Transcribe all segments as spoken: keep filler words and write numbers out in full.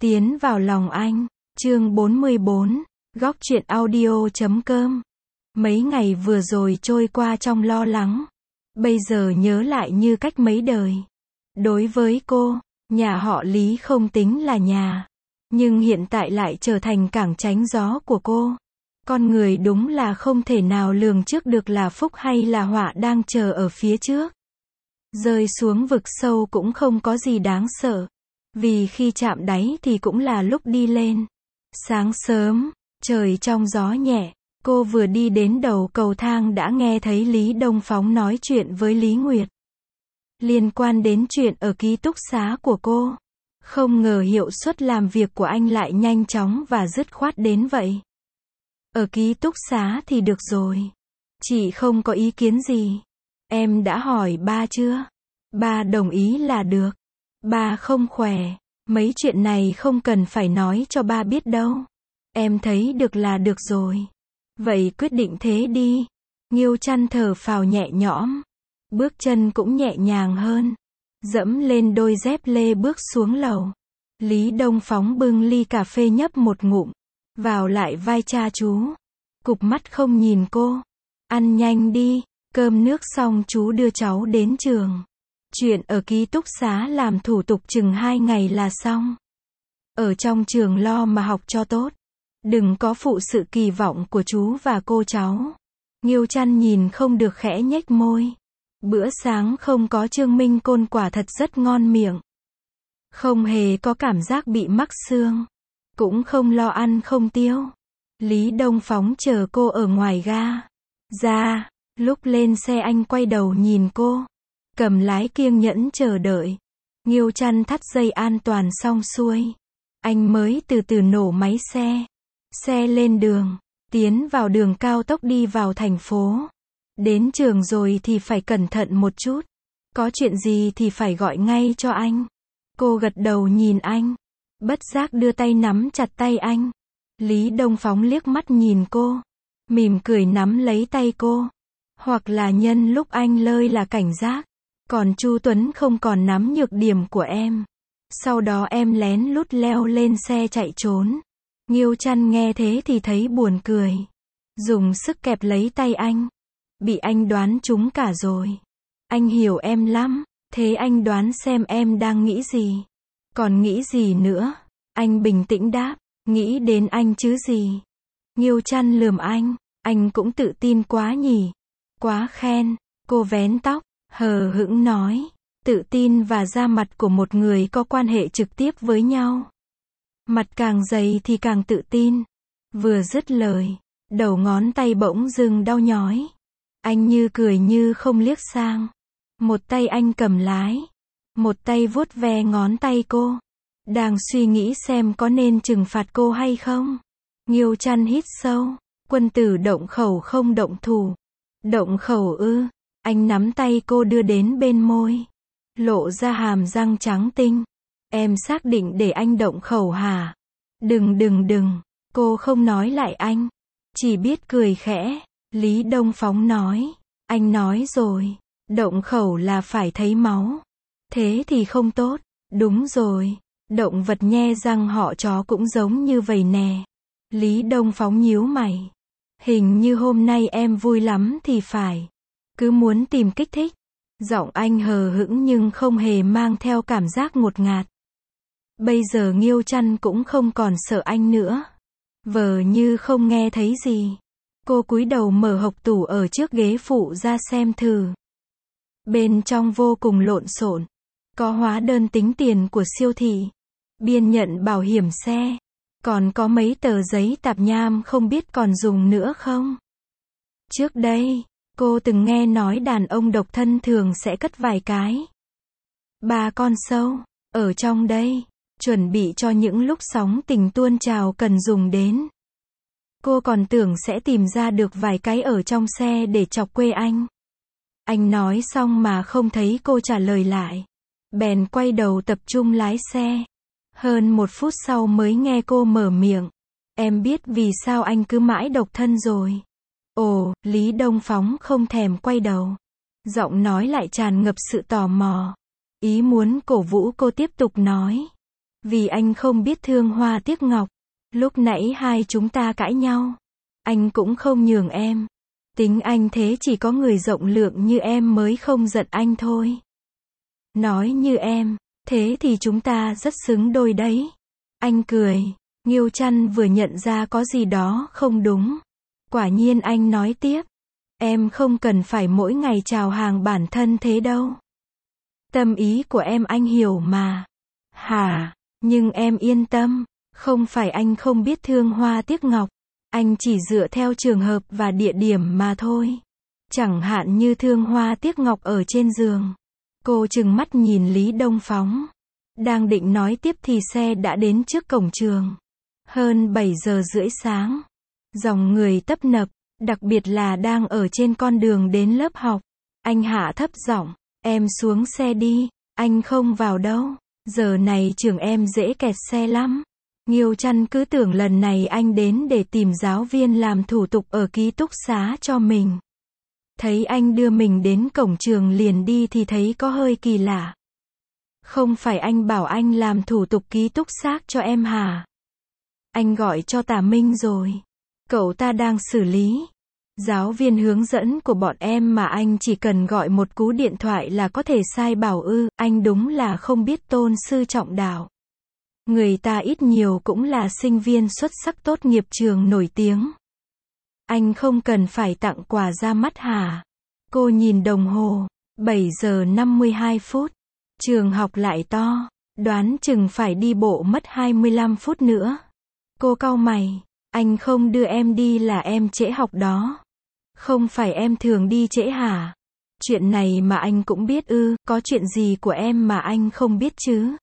Tiến vào lòng anh. Chương bốn mươi bốn. Góc truyện audio chấm com. Mấy ngày vừa rồi trôi qua trong lo lắng. Bây giờ nhớ lại như cách mấy đời. Đối với cô, nhà họ Lý không tính là nhà. Nhưng hiện tại lại trở thành cảng tránh gió của cô. Con người đúng là không thể nào lường trước được là phúc hay là họa đang chờ ở phía trước. Rơi xuống vực sâu cũng không có gì đáng sợ. Vì khi chạm đáy thì cũng là lúc đi lên. Sáng sớm, trời trong gió nhẹ, cô vừa đi đến đầu cầu thang đã nghe thấy Lý Đông Phóng nói chuyện với Lý Nguyệt. Liên quan đến chuyện ở ký túc xá của cô. Không ngờ hiệu suất làm việc của anh lại nhanh chóng và dứt khoát đến vậy. Ở ký túc xá thì được rồi. Chị không có ý kiến gì. Em đã hỏi ba chưa? Ba đồng ý là được. Ba không khỏe. Mấy chuyện này không cần phải nói cho ba biết đâu. Em thấy được là được rồi. Vậy quyết định thế đi. Nghiêu Trăn thở phào nhẹ nhõm. Bước chân cũng nhẹ nhàng hơn. Dẫm lên đôi dép lê bước xuống lầu. Lý Đông Phóng bưng ly cà phê nhấp một ngụm. Vào lại vai cha chú. Cụp mắt không nhìn cô. Ăn nhanh đi. Cơm nước xong chú đưa cháu đến trường. Chuyện ở ký túc xá làm thủ tục chừng hai ngày là xong. Ở trong trường lo mà học cho tốt. Đừng có phụ sự kỳ vọng của chú và cô cháu. Nghiêu Trăn nhìn không được khẽ nhếch môi. Bữa sáng không có Trương Minh Côn quả thật rất ngon miệng. Không hề có cảm giác bị mắc xương. Cũng không lo ăn không tiêu. Lý Đông Phóng chờ cô ở ngoài ga. Ra, lúc lên xe anh quay đầu nhìn cô. Cầm lái kiêng nhẫn chờ đợi. Nghiêu Trăn thắt dây an toàn xong xuôi. Anh mới từ từ nổ máy xe. Xe lên đường. Tiến vào đường cao tốc đi vào thành phố. Đến trường rồi thì phải cẩn thận một chút. Có chuyện gì thì phải gọi ngay cho anh. Cô gật đầu nhìn anh. Bất giác đưa tay nắm chặt tay anh. Lý Đông Phóng liếc mắt nhìn cô. Mỉm cười nắm lấy tay cô. Hoặc là nhân lúc anh lơi là cảnh giác. Còn Chu Tuấn không còn nắm nhược điểm của em. Sau đó em lén lút leo lên xe chạy trốn. Nghiêu Trăn nghe thế thì thấy buồn cười. Dùng sức kẹp lấy tay anh. Bị anh đoán trúng cả rồi. Anh hiểu em lắm. Thế anh đoán xem em đang nghĩ gì. Còn nghĩ gì nữa? Anh bình tĩnh đáp. Nghĩ đến anh chứ gì. Nghiêu Trăn lườm anh. Anh cũng tự tin quá nhỉ. Quá khen. Cô vén tóc. Hờ hững nói. Tự tin và da mặt của một người có quan hệ trực tiếp với nhau. Mặt càng dày thì càng tự tin. Vừa dứt lời. Đầu ngón tay bỗng dưng đau nhói. Anh như cười như không liếc sang. Một tay anh cầm lái. Một tay vuốt ve ngón tay cô. Đang suy nghĩ xem có nên trừng phạt cô hay không. Nghiêu Trăn hít sâu. Quân tử động khẩu không động thủ. Động khẩu ư. Anh nắm tay cô đưa đến bên môi. Lộ ra hàm răng trắng tinh. Em xác định để anh động khẩu hả? Đừng đừng đừng. Cô không nói lại anh. Chỉ biết cười khẽ. Lý Đông Phóng nói. Anh nói rồi. Động khẩu là phải thấy máu. Thế thì không tốt. Đúng rồi. Động vật nhe răng họ chó cũng giống như vậy nè. Lý Đông Phóng nhíu mày. Hình như hôm nay em vui lắm thì phải. Cứ muốn tìm kích thích. Giọng anh hờ hững nhưng không hề mang theo cảm giác ngột ngạt. Bây giờ Nghiêu Trăn cũng không còn sợ anh nữa. Vờ như không nghe thấy gì. Cô cúi đầu mở hộc tủ ở trước ghế phụ ra xem thử. Bên trong vô cùng lộn xộn. Có hóa đơn tính tiền của siêu thị. Biên nhận bảo hiểm xe. Còn có mấy tờ giấy tạp nham không biết còn dùng nữa không. Trước đây, cô từng nghe nói đàn ông độc thân thường sẽ cất vài cái. Ba con sâu. Ở trong đây. Chuẩn bị cho những lúc sóng tình tuôn trào cần dùng đến. Cô còn tưởng sẽ tìm ra được vài cái ở trong xe để chọc quê anh. Anh nói xong mà không thấy cô trả lời lại. Bèn quay đầu tập trung lái xe. Hơn một phút sau mới nghe cô mở miệng. Em biết vì sao anh cứ mãi độc thân rồi. Ồ, Lý Đông Phóng không thèm quay đầu. Giọng nói lại tràn ngập sự tò mò. Ý muốn cổ vũ cô tiếp tục nói. Vì anh không biết thương hoa tiếc ngọc. Lúc nãy hai chúng ta cãi nhau. Anh cũng không nhường em. Tính anh thế chỉ có người rộng lượng như em mới không giận anh thôi. Nói như em, thế thì chúng ta rất xứng đôi đấy. Anh cười. Nghiêu Trăn vừa nhận ra có gì đó không đúng. Quả nhiên anh nói tiếp. Em không cần phải mỗi ngày chào hàng bản thân thế đâu. Tâm ý của em anh hiểu mà. Hả? Nhưng em yên tâm. Không phải anh không biết thương hoa tiếc ngọc. Anh chỉ dựa theo trường hợp và địa điểm mà thôi. Chẳng hạn như thương hoa tiếc ngọc ở trên giường. Cô trừng mắt nhìn Lý Đông Phóng. Đang định nói tiếp thì xe đã đến trước cổng trường. Hơn bảy giờ rưỡi sáng. Dòng người tấp nập, đặc biệt là đang ở trên con đường đến lớp học. Anh hạ thấp giọng, em xuống xe đi, anh không vào đâu. Giờ này trường em dễ kẹt xe lắm. Nghiêu Trăn cứ tưởng lần này anh đến để tìm giáo viên làm thủ tục ở ký túc xá cho mình. Thấy anh đưa mình đến cổng trường liền đi thì thấy có hơi kỳ lạ. Không phải anh bảo anh làm thủ tục ký túc xá cho em hả? Anh gọi cho Tả Minh rồi. Cậu ta đang xử lý. Giáo viên hướng dẫn của bọn em mà anh chỉ cần gọi một cú điện thoại là có thể sai bảo ư, anh đúng là không biết tôn sư trọng đạo. Người ta ít nhiều cũng là sinh viên xuất sắc tốt nghiệp trường nổi tiếng. Anh không cần phải tặng quà ra mắt hả? Cô nhìn đồng hồ, bảy giờ năm mươi hai phút. Trường học lại to, đoán chừng phải đi bộ mất hai mươi lăm phút nữa. Cô cau mày, anh không đưa em đi là em trễ học đó. Không phải em thường đi trễ hả? Chuyện này mà anh cũng biết ư, có chuyện gì của em mà anh không biết chứ?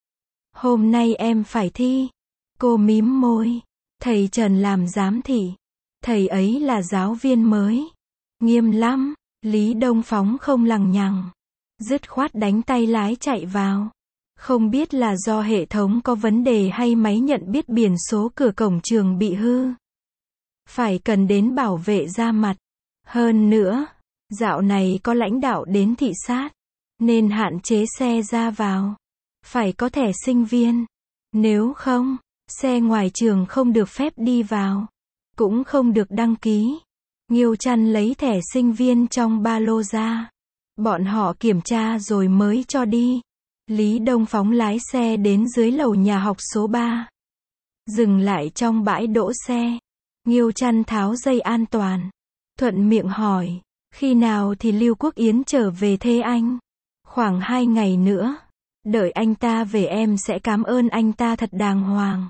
Hôm nay em phải thi. Cô mím môi. Thầy Trần làm giám thị. Thầy ấy là giáo viên mới. Nghiêm lắm. Lý Đông Phóng không lằng nhằng. Dứt khoát đánh tay lái chạy vào. Không biết là do hệ thống có vấn đề hay máy nhận biết biển số cửa cổng trường bị hư. Phải cần đến bảo vệ ra mặt. Hơn nữa, dạo này có lãnh đạo đến thị sát, nên hạn chế xe ra vào. Phải có thẻ sinh viên. Nếu không, xe ngoài trường không được phép đi vào. Cũng không được đăng ký. Nghiêu Trăn lấy thẻ sinh viên trong ba lô ra. Bọn họ kiểm tra rồi mới cho đi. Lý Đông Phóng lái xe đến dưới lầu nhà học số ba. Dừng lại trong bãi đỗ xe. Nghiêu Trăn tháo dây an toàn. Thuận miệng hỏi, khi nào thì Lưu Quốc Yến trở về thế anh? Khoảng hai ngày nữa. Đợi anh ta về em sẽ cảm ơn anh ta thật đàng hoàng.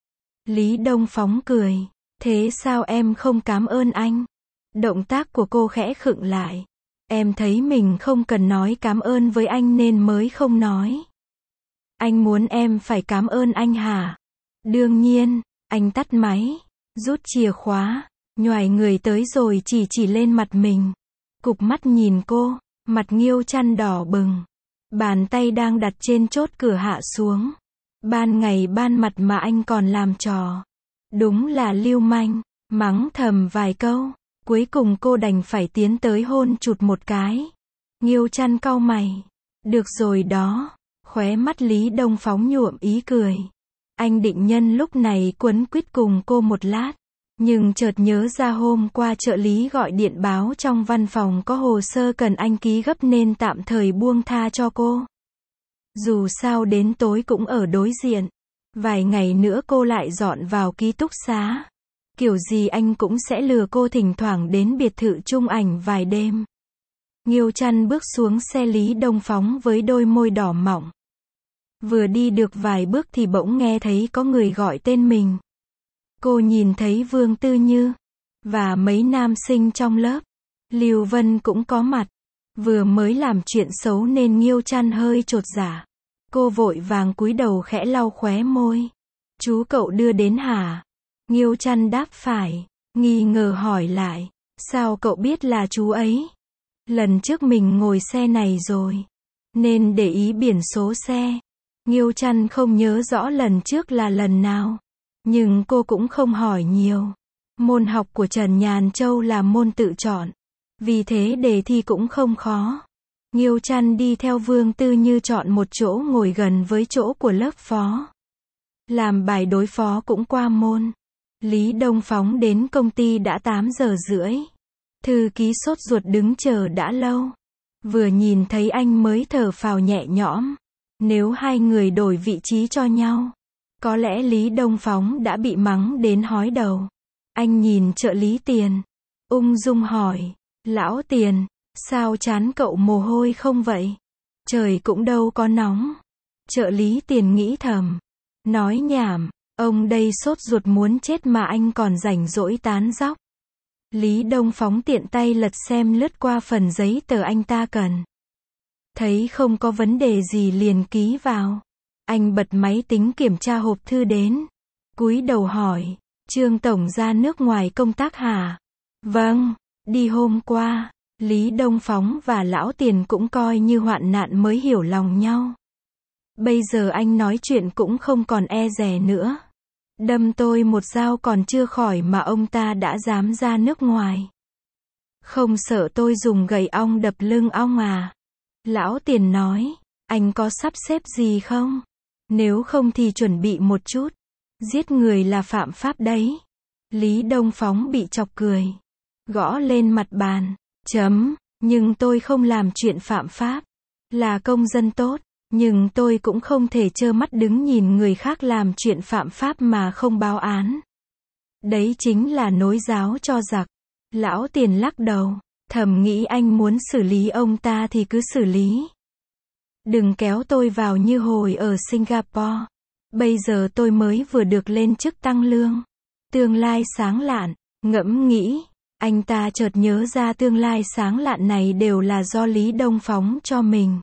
Lý Đông Phóng cười, thế sao em không cảm ơn anh? Động tác của cô khẽ khựng lại. Em thấy mình không cần nói cảm ơn với anh nên mới không nói. Anh muốn em phải cảm ơn anh hả? Đương nhiên, anh tắt máy, rút chìa khóa, nhoài người tới rồi chỉ chỉ lên mặt mình. Cụp mắt nhìn cô, mặt Nghiêu Trăn đỏ bừng. Bàn tay đang đặt trên chốt cửa hạ xuống. Ban ngày ban mặt mà anh còn làm trò. Đúng là lưu manh, mắng thầm vài câu. Cuối cùng cô đành phải tiến tới hôn chụt một cái. Nghiêu Trăn cau mày. Được rồi đó. Khóe mắt Lý Đông Phóng nhuộm ý cười. Anh định nhân lúc này quấn quýt cùng cô một lát. Nhưng chợt nhớ ra hôm qua trợ lý gọi điện báo trong văn phòng có hồ sơ cần anh ký gấp nên tạm thời buông tha cho cô. Dù sao đến tối cũng ở đối diện. Vài ngày nữa cô lại dọn vào ký túc xá. Kiểu gì anh cũng sẽ lừa cô thỉnh thoảng đến biệt thự chung ảnh vài đêm. Nghiêu Trăn bước xuống xe Lý Đông Phóng với đôi môi đỏ mọng. Vừa đi được vài bước thì bỗng nghe thấy có người gọi tên mình. Cô nhìn thấy Vương Tư Như và mấy nam sinh trong lớp. Lưu Vân cũng có mặt. Vừa mới làm chuyện xấu nên Nghiêu Trăn hơi chột dạ. Cô vội vàng cúi đầu khẽ lau khóe môi. Chú cậu đưa đến hả? Nghiêu Trăn đáp phải. Nghi ngờ hỏi lại. Sao cậu biết là chú ấy? Lần trước mình ngồi xe này rồi, nên để ý biển số xe. Nghiêu Trăn không nhớ rõ lần trước là lần nào. Nhưng cô cũng không hỏi nhiều. Môn học của Trần Nhàn Châu là môn tự chọn. Vì thế đề thi cũng không khó. Nghiêu Trăn đi theo Vương Tư Như chọn một chỗ ngồi gần với chỗ của lớp phó. Làm bài đối phó cũng qua môn. Lý Đông Phóng đến công ty đã tám giờ rưỡi. Thư ký sốt ruột đứng chờ đã lâu. Vừa nhìn thấy anh mới thở phào nhẹ nhõm. Nếu hai người đổi vị trí cho nhau, có lẽ Lý Đông Phóng đã bị mắng đến hói đầu. Anh nhìn trợ lý Tiền, ung dung hỏi, lão Tiền, sao trán cậu mồ hôi không vậy? Trời cũng đâu có nóng. Trợ lý Tiền nghĩ thầm, nói nhảm, ông đây sốt ruột muốn chết mà anh còn rảnh rỗi tán dóc. Lý Đông Phóng tiện tay lật xem lướt qua phần giấy tờ anh ta cần. Thấy không có vấn đề gì liền ký vào. Anh bật máy tính kiểm tra hộp thư đến. Cúi đầu hỏi, Trương Tổng ra nước ngoài công tác hả? Vâng, đi hôm qua. Lý Đông Phóng và lão Tiền cũng coi như hoạn nạn mới hiểu lòng nhau. Bây giờ anh nói chuyện cũng không còn e dè nữa. Đâm tôi một dao còn chưa khỏi mà ông ta đã dám ra nước ngoài. Không sợ tôi dùng gậy ong đập lưng ong à? Lão Tiền nói, anh có sắp xếp gì không? Nếu không thì chuẩn bị một chút. Giết người là phạm pháp đấy. Lý Đông Phóng bị chọc cười. Gõ lên mặt bàn. Chấm, nhưng tôi không làm chuyện phạm pháp. Là công dân tốt. Nhưng tôi cũng không thể trơ mắt đứng nhìn người khác làm chuyện phạm pháp mà không báo án. Đấy chính là nối giáo cho giặc. Lão Tiền lắc đầu, thầm nghĩ anh muốn xử lý ông ta thì cứ xử lý. Đừng kéo tôi vào như hồi ở Singapore. Bây giờ tôi mới vừa được lên chức tăng lương. Tương lai sáng lạn, ngẫm nghĩ, anh ta chợt nhớ ra tương lai sáng lạn này đều là do Lý Đông Phóng cho mình.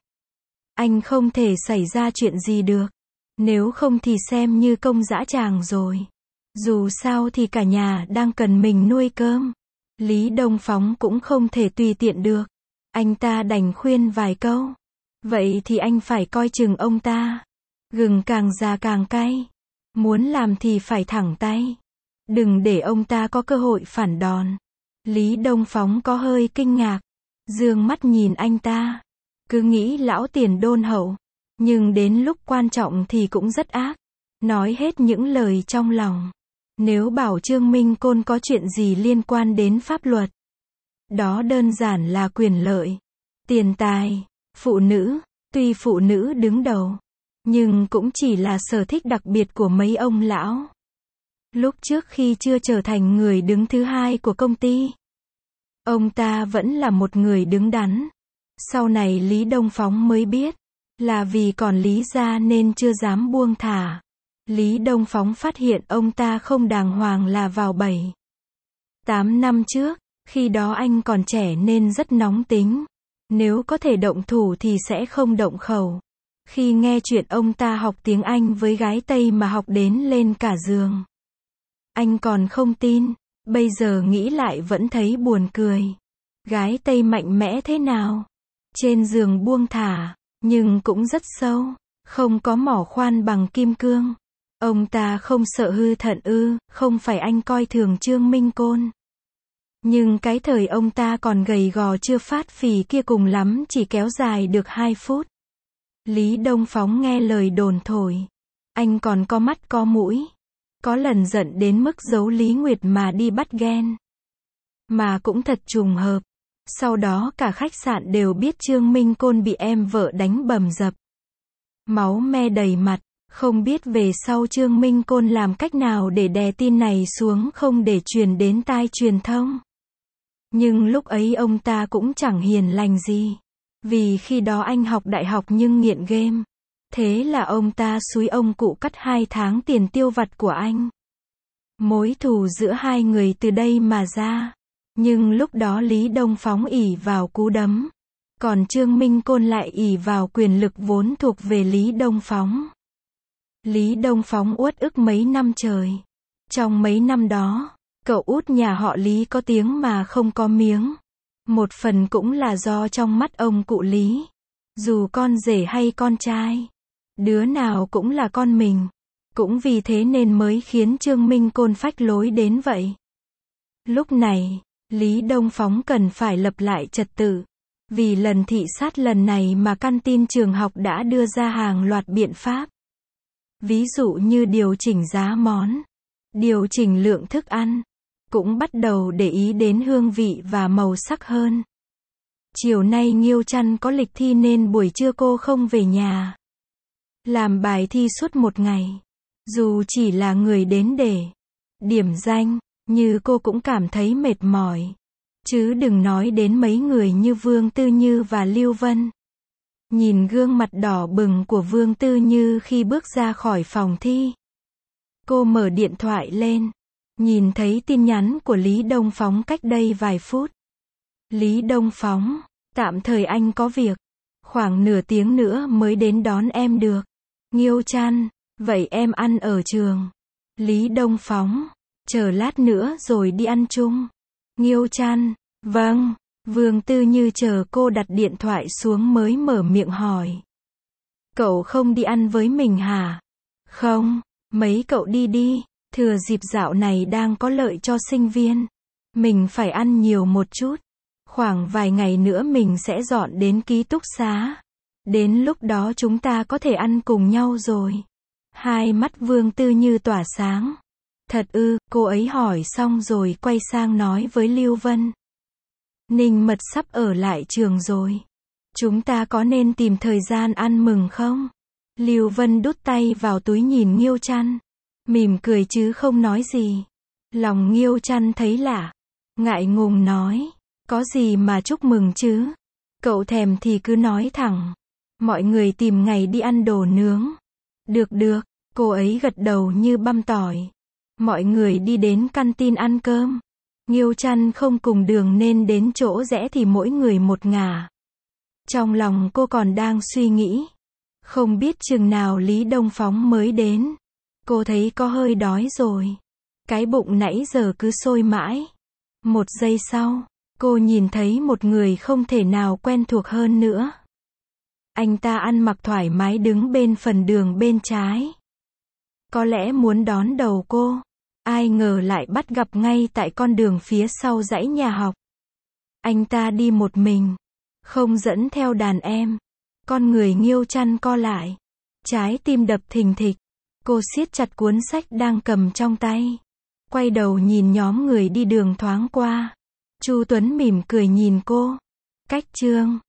Anh không thể xảy ra chuyện gì được. Nếu không thì xem như công dã tràng rồi. Dù sao thì cả nhà đang cần mình nuôi cơm. Lý Đông Phóng cũng không thể tùy tiện được. Anh ta đành khuyên vài câu. Vậy thì anh phải coi chừng ông ta. Gừng càng già càng cay. Muốn làm thì phải thẳng tay. Đừng để ông ta có cơ hội phản đòn. Lý Đông Phóng có hơi kinh ngạc. Dương mắt nhìn anh ta. Cứ nghĩ lão Tiền đôn hậu. Nhưng đến lúc quan trọng thì cũng rất ác. Nói hết những lời trong lòng. Nếu bảo Trương Minh Côn có chuyện gì liên quan đến pháp luật, đó đơn giản là quyền lợi, tiền tài, phụ nữ. Tuy phụ nữ đứng đầu, nhưng cũng chỉ là sở thích đặc biệt của mấy ông lão. Lúc trước khi chưa trở thành người đứng thứ hai của công ty, ông ta vẫn là một người đứng đắn. Sau này Lý Đông Phóng mới biết, là vì còn Lý gia nên chưa dám buông thả. Lý Đông Phóng phát hiện ông ta không đàng hoàng là vào bảy, tám năm trước, khi đó anh còn trẻ nên rất nóng tính. Nếu có thể động thủ thì sẽ không động khẩu. Khi nghe chuyện ông ta học tiếng Anh với gái Tây mà học đến lên cả giường, anh còn không tin. Bây giờ nghĩ lại vẫn thấy buồn cười. Gái Tây mạnh mẽ thế nào? Trên giường buông thả, nhưng cũng rất sâu. Không có mỏ khoan bằng kim cương. Ông ta không sợ hư thận ư? Không phải anh coi thường Trương Minh Côn. Nhưng cái thời ông ta còn gầy gò chưa phát phì kia cùng lắm chỉ kéo dài được hai phút. Lý Đông Phóng nghe lời đồn thổi. Anh còn có mắt có mũi. Có lần giận đến mức giấu Lý Nguyệt mà đi bắt ghen. Mà cũng thật trùng hợp. Sau đó cả khách sạn đều biết Trương Minh Côn bị em vợ đánh bầm dập. Máu me đầy mặt. Không biết về sau Trương Minh Côn làm cách nào để đè tin này xuống không để truyền đến tai truyền thông. Nhưng lúc ấy ông ta cũng chẳng hiền lành gì. Vì khi đó anh học đại học nhưng nghiện game. Thế là ông ta xúi ông cụ cắt hai tháng tiền tiêu vặt của anh. Mối thù giữa hai người từ đây mà ra. Nhưng lúc đó Lý Đông Phóng ỷ vào cú đấm. Còn Trương Minh Côn lại ỷ vào quyền lực vốn thuộc về Lý Đông Phóng. Lý Đông Phóng uất ức mấy năm trời. Trong mấy năm đó, cậu út nhà họ Lý có tiếng mà không có miếng. Một phần cũng là do trong mắt ông cụ Lý. Dù con rể hay con trai, đứa nào cũng là con mình. Cũng vì thế nên mới khiến Trương Minh Côn phách lối đến vậy. Lúc này, Lý Đông Phóng cần phải lập lại trật tự. Vì lần thị sát lần này mà căn tin trường học đã đưa ra hàng loạt biện pháp. Ví dụ như điều chỉnh giá món, điều chỉnh lượng thức ăn, cũng bắt đầu để ý đến hương vị và màu sắc hơn. Chiều nay Nghiêu Trăn có lịch thi nên buổi trưa cô không về nhà. Làm bài thi suốt một ngày. Dù chỉ là người đến để điểm danh, như cô cũng cảm thấy mệt mỏi. Chứ đừng nói đến mấy người như Vương Tư Như và Lưu Vân. Nhìn gương mặt đỏ bừng của Vương Tư Như khi bước ra khỏi phòng thi. Cô mở điện thoại lên. Nhìn thấy tin nhắn của Lý Đông Phóng cách đây vài phút. Lý Đông Phóng, tạm thời anh có việc. Khoảng nửa tiếng nữa mới đến đón em được. Nghiêu Trăn, vậy em ăn ở trường. Lý Đông Phóng, chờ lát nữa rồi đi ăn chung. Nghiêu Trăn, vâng. Vương Tư Như chờ cô đặt điện thoại xuống mới mở miệng hỏi. Cậu không đi ăn với mình hả? Không, mấy cậu đi đi, thừa dịp dạo này đang có lợi cho sinh viên. Mình phải ăn nhiều một chút. Khoảng vài ngày nữa mình sẽ dọn đến ký túc xá. Đến lúc đó chúng ta có thể ăn cùng nhau rồi. Hai mắt Vương Tư Như tỏa sáng. Thật ư, cô ấy hỏi xong rồi quay sang nói với Lưu Vân. Ninh Mật sắp ở lại trường rồi. Chúng ta có nên tìm thời gian ăn mừng không? Lưu Vân đút tay vào túi nhìn Nghiêu Trăn. Mỉm cười chứ không nói gì. Lòng Nghiêu Trăn thấy lạ. Ngại ngùng nói. Có gì mà chúc mừng chứ? Cậu thèm thì cứ nói thẳng. Mọi người tìm ngày đi ăn đồ nướng. Được được, cô ấy gật đầu như băm tỏi. Mọi người đi đến căn tin ăn cơm. Nghiêu Trăn không cùng đường nên đến chỗ rẽ thì mỗi người một ngả. Trong lòng cô còn đang suy nghĩ. Không biết chừng nào Lý Đông Phóng mới đến. Cô thấy có hơi đói rồi. Cái bụng nãy giờ cứ sôi mãi. Một giây sau, cô nhìn thấy một người không thể nào quen thuộc hơn nữa. Anh ta ăn mặc thoải mái đứng bên phần đường bên trái. Có lẽ muốn đón đầu cô. Ai ngờ lại bắt gặp ngay tại con đường phía sau dãy nhà học. Anh ta đi một mình. Không dẫn theo đàn em. Con người Nghiêu Trăn co lại. Trái tim đập thình thịch. Cô siết chặt cuốn sách đang cầm trong tay. Quay đầu nhìn nhóm người đi đường thoáng qua. Chu Tuấn mỉm cười nhìn cô. Cách chương